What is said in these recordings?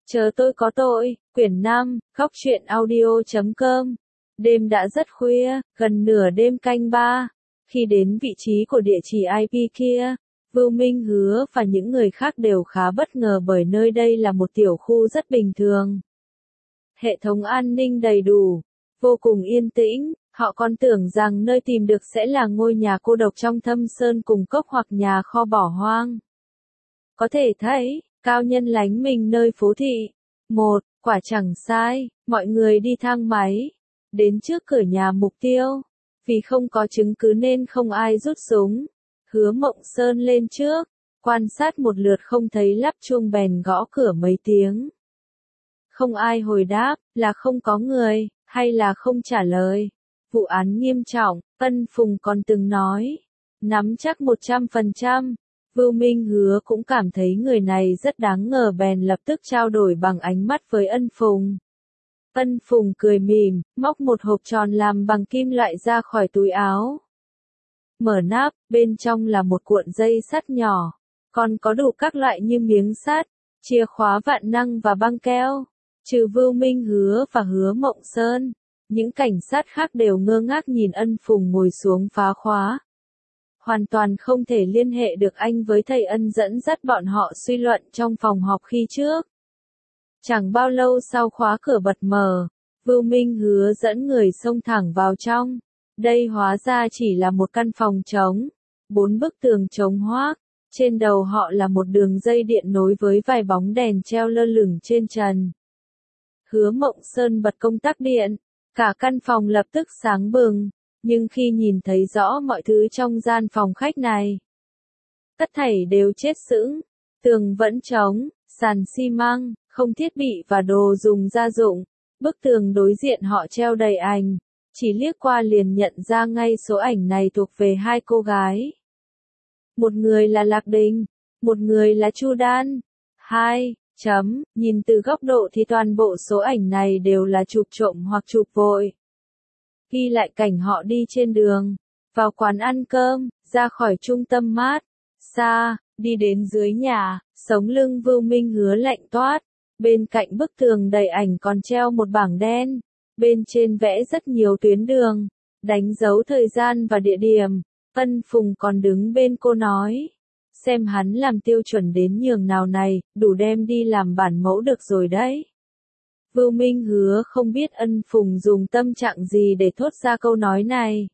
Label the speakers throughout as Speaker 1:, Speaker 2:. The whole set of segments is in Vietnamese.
Speaker 1: Chờ tôi có tội, quyển 5, Góc truyện audio.com. Đêm đã rất khuya, gần nửa đêm canh 3. Khi đến vị trí của địa chỉ IP kia, Vưu Minh Hứa và những người khác đều khá bất ngờ bởi nơi đây là một tiểu khu rất bình thường. Hệ thống an ninh đầy đủ, vô cùng yên tĩnh, họ còn tưởng rằng nơi tìm được sẽ là ngôi nhà cô độc trong thâm sơn cùng cốc hoặc nhà kho bỏ hoang. Có thể thấy, cao nhân lánh mình nơi phố thị. Quả chẳng sai, mọi người đi thang máy, đến trước cửa nhà mục tiêu. Vì không có chứng cứ nên không ai rút súng. Hứa Mộng Sơn lên trước, quan sát một lượt không thấy lắp chuông bèn gõ cửa mấy tiếng. Không ai hồi đáp, là không có người, hay là không trả lời. Vụ án nghiêm trọng, Ân Phùng còn từng nói, nắm chắc 100%. Vưu Minh Hứa cũng cảm thấy người này rất đáng ngờ bèn lập tức trao đổi bằng ánh mắt với Ân Phùng. Ân Phùng cười mỉm, móc một hộp tròn làm bằng kim loại ra khỏi túi áo. Mở nắp, bên trong là một cuộn dây sắt nhỏ, còn có đủ các loại như miếng sắt, chìa khóa vạn năng và băng keo. Trừ Vưu Minh Hứa và Hứa Mộng Sơn, những cảnh sát khác đều ngơ ngác nhìn Ân Phùng ngồi xuống phá khóa. Hoàn toàn không thể liên hệ được anh với thầy Ân dẫn dắt bọn họ suy luận trong phòng họp khi trước. Chẳng bao lâu sau khóa cửa bật mở, Vưu Minh Hứa dẫn người xông thẳng vào trong. Đây hóa ra chỉ là một căn phòng trống, 4 bức tường trống hoác, trên đầu họ là một đường dây điện nối với vài bóng đèn treo lơ lửng trên trần. Hứa Mộng Sơn bật công tắc điện, cả căn phòng lập tức sáng bừng. Nhưng khi nhìn thấy rõ mọi thứ trong gian phòng khách này, tất thảy đều chết sững. Tường vẫn trống, sàn xi măng, không thiết bị và đồ dùng gia dụng. Bức tường đối diện họ treo đầy ảnh, chỉ liếc qua liền nhận ra ngay số ảnh này thuộc về hai cô gái. Một người là Lạc Đình, một người là Chu Đan. Nhìn từ góc độ thì toàn bộ số ảnh này đều là chụp trộm hoặc chụp vội. Ghi lại cảnh họ đi trên đường, vào quán ăn cơm, ra khỏi trung tâm mát, xa, đi đến dưới nhà, sống lưng Vưu Minh Hứa lạnh toát. Bên cạnh bức tường đầy ảnh còn treo một bảng đen, bên trên vẽ rất nhiều tuyến đường, đánh dấu thời gian và địa điểm. Ân Phùng còn đứng bên cô nói, xem hắn làm tiêu chuẩn đến nhường nào này, đủ đem đi làm bản mẫu được rồi đấy. Vưu Minh Hứa không biết Ân Phùng dùng tâm trạng gì để thốt ra câu nói này.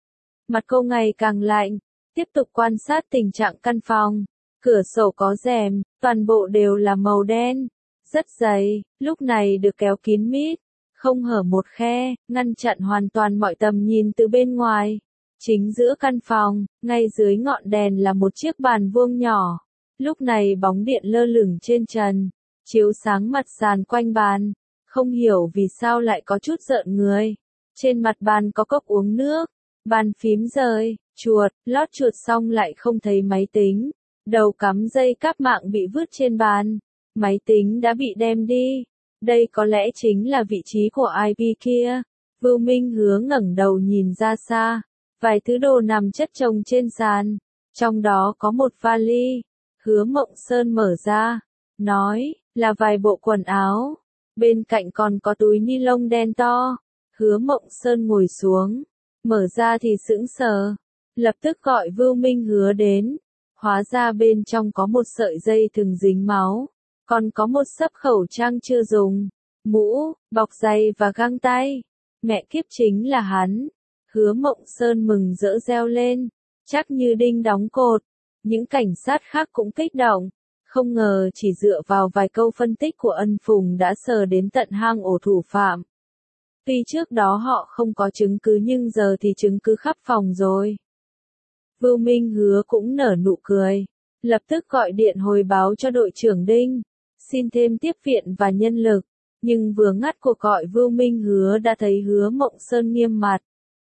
Speaker 1: Mặt cô ngày càng lạnh, tiếp tục quan sát tình trạng căn phòng. Cửa sổ có rèm, toàn bộ đều là màu đen, rất dày, lúc này được kéo kín mít, không hở một khe, ngăn chặn hoàn toàn mọi tầm nhìn từ bên ngoài. Chính giữa căn phòng, ngay dưới ngọn đèn là một chiếc bàn vuông nhỏ. Lúc này bóng điện lơ lửng trên trần, chiếu sáng mặt sàn quanh bàn. Không hiểu vì sao lại có chút rợn người. Trên mặt bàn có cốc uống nước, bàn phím rời, chuột, lót chuột xong lại không thấy máy tính. Đầu cắm dây cáp mạng bị vứt trên bàn. Máy tính đã bị đem đi. Đây có lẽ chính là vị trí của IP kia. Vưu Minh Hứa ngẩng đầu nhìn ra xa. Vài thứ đồ nằm chất chồng trên sàn. Trong đó có một vali. Hứa Mộng Sơn mở ra. Nói, là vài bộ quần áo. Bên cạnh còn có túi ni lông đen to. Hứa Mộng Sơn ngồi xuống. Mở ra thì sững sờ. Lập tức gọi Vưu Minh Hứa đến. Hóa ra bên trong có một sợi dây thừng dính máu. Còn có một xấp khẩu trang chưa dùng. Mũ, bọc giày và găng tay. Mẹ kiếp chính là hắn. Hứa Mộng Sơn mừng rỡ reo lên. Chắc như đinh đóng cột. Những cảnh sát khác cũng kích động. Không ngờ chỉ dựa vào vài câu phân tích của Ân Phùng đã sờ đến tận hang ổ thủ phạm. Tuy trước đó họ không có chứng cứ nhưng giờ thì chứng cứ khắp phòng rồi. Vưu Minh Hứa cũng nở nụ cười. Lập tức gọi điện hồi báo cho đội trưởng Đinh. Xin thêm tiếp viện và nhân lực. Nhưng vừa ngắt cuộc gọi Vưu Minh Hứa đã thấy Hứa Mộng Sơn nghiêm mặt.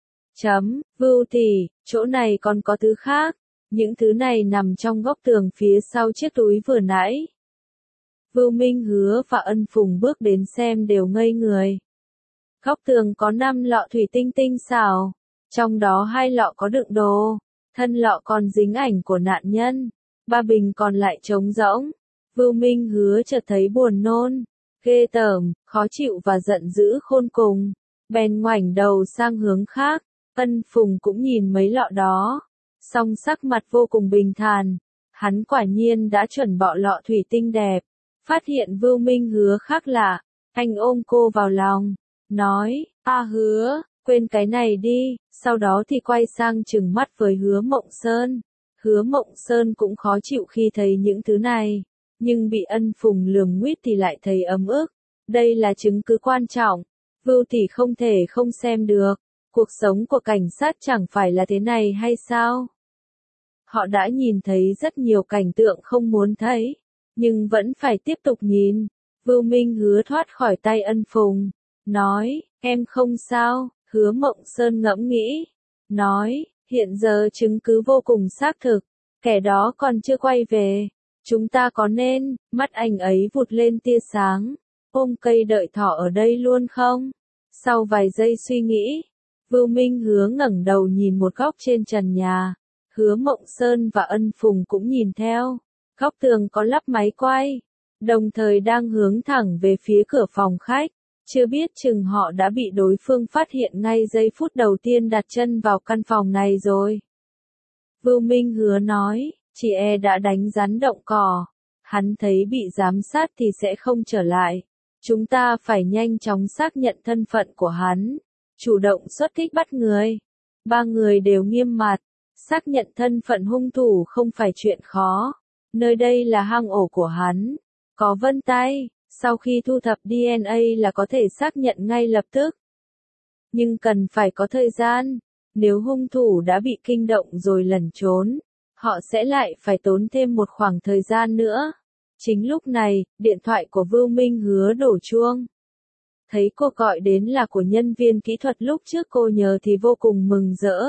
Speaker 1: Vưu tỷ, chỗ này còn có thứ khác. Những thứ này nằm trong góc tường phía sau chiếc túi vừa nãy. Vưu Minh Hứa và Ân Phùng bước đến xem đều ngây người. Góc tường có 5 lọ thủy tinh tinh xảo. Trong đó 2 lọ có đựng đồ. Thân lọ còn dính ảnh của nạn nhân. 3 bình còn lại trống rỗng. Vưu Minh Hứa chợt thấy buồn nôn, ghê tởm, khó chịu và giận dữ khôn cùng, bèn ngoảnh đầu sang hướng khác. Ân Phùng cũng nhìn mấy lọ đó, song sắc mặt vô cùng bình thản. Hắn quả nhiên đã chuẩn bọ lọ thủy tinh đẹp. Phát hiện Vưu Minh Hứa khác lạ, anh ôm cô vào lòng, nói, Hứa, quên cái này đi, sau đó thì quay sang trừng mắt với Hứa Mộng Sơn. Hứa Mộng Sơn cũng khó chịu khi thấy những thứ này, nhưng bị Ân Phùng lườm nguýt thì lại thấy ấm ức. Đây là chứng cứ quan trọng, Vưu tỷ không thể không xem được. Cuộc sống của cảnh sát chẳng phải là thế này hay sao? Họ đã nhìn thấy rất nhiều cảnh tượng không muốn thấy, nhưng vẫn phải tiếp tục nhìn. Vưu Minh Hứa thoát khỏi tay Ân Phùng, nói, em không sao. Hứa Mộng Sơn ngẫm nghĩ, nói, hiện giờ chứng cứ vô cùng xác thực, kẻ đó còn chưa quay về. Chúng ta có nên, mắt anh ấy vụt lên tia sáng, ôm cây đợi thỏ ở đây luôn không? Sau vài giây suy nghĩ, Vưu Minh Hứa ngẩng đầu nhìn một góc trên trần nhà. Hứa Mộng Sơn và Ân Phùng cũng nhìn theo. Góc tường có lắp máy quay, đồng thời đang hướng thẳng về phía cửa phòng khách. Chưa biết chừng họ đã bị đối phương phát hiện ngay giây phút đầu tiên đặt chân vào căn phòng này rồi. Vưu Minh Hứa nói, chị đã đánh rắn động cỏ. Hắn thấy bị giám sát thì sẽ không trở lại. Chúng ta phải nhanh chóng xác nhận thân phận của hắn. Chủ động xuất kích bắt người. Ba người đều nghiêm mặt. Xác nhận thân phận hung thủ không phải chuyện khó. Nơi đây là hang ổ của hắn. Có vân tay, sau khi thu thập DNA là có thể xác nhận ngay lập tức. Nhưng cần phải có thời gian. Nếu hung thủ đã bị kinh động rồi lẩn trốn, họ sẽ lại phải tốn thêm một khoảng thời gian nữa. Chính lúc này, điện thoại của Vưu Minh Hứa đổ chuông. Thấy cô gọi đến là của nhân viên kỹ thuật lúc trước cô nhớ thì vô cùng mừng rỡ.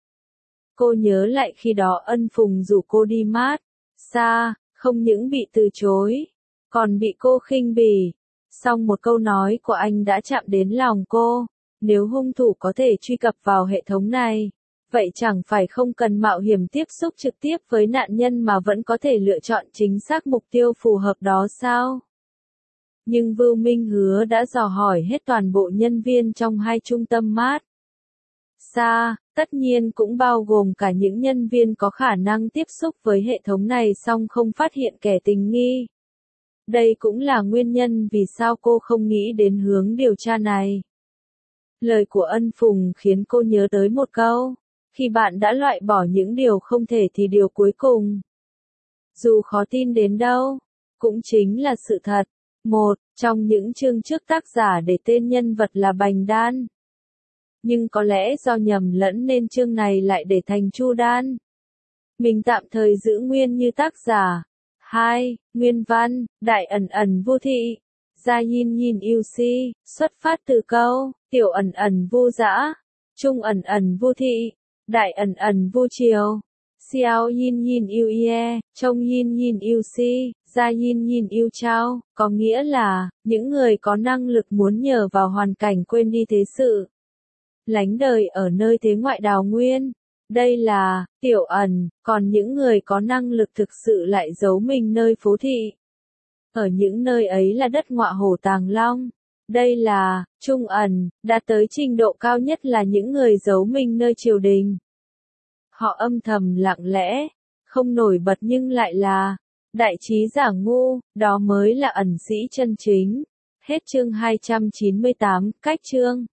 Speaker 1: Cô nhớ lại khi đó Ân Phùng rủ cô đi mát xa, không những bị từ chối, còn bị cô khinh bỉ. Song một câu nói của anh đã chạm đến lòng cô. Nếu hung thủ có thể truy cập vào hệ thống này, vậy chẳng phải không cần mạo hiểm tiếp xúc trực tiếp với nạn nhân mà vẫn có thể lựa chọn chính xác mục tiêu phù hợp đó sao? Nhưng Vưu Minh Hứa đã dò hỏi hết toàn bộ nhân viên trong hai trung tâm mát xa, tất nhiên cũng bao gồm cả những nhân viên có khả năng tiếp xúc với hệ thống này song không phát hiện kẻ tình nghi. Đây cũng là nguyên nhân vì sao cô không nghĩ đến hướng điều tra này. Lời của Ân Phùng khiến cô nhớ tới một câu, khi bạn đã loại bỏ những điều không thể thì điều cuối cùng, dù khó tin đến đâu, cũng chính là sự thật. Một trong những chương trước tác giả để tên nhân vật là Bành Đan. Nhưng có lẽ do nhầm lẫn nên chương này lại để thành Chu Đan. Mình tạm thời giữ nguyên như tác giả. 2. Nguyên văn, Đại ẩn ẩn vô thị. Gia yin yin yêu si, xuất phát từ câu, tiểu ẩn ẩn vô dã, trung ẩn ẩn vô thị, đại ẩn ẩn vô chiều. Xiao yin yin yêu ye, trông yin yin yêu si, gia yin yin yêu trao, có nghĩa là, những người có năng lực muốn nhờ vào hoàn cảnh quên đi thế sự. Lánh đời ở nơi thế ngoại đào nguyên. Đây là, tiểu ẩn, còn những người có năng lực thực sự lại giấu mình nơi phố thị. Ở những nơi ấy là đất ngọa hổ tàng long. Đây là, trung ẩn, đạt tới trình độ cao nhất là những người giấu mình nơi triều đình. Họ âm thầm lặng lẽ, không nổi bật nhưng lại là, đại trí giả ngu, đó mới là ẩn sĩ chân chính. Hết chương 298, cách chương.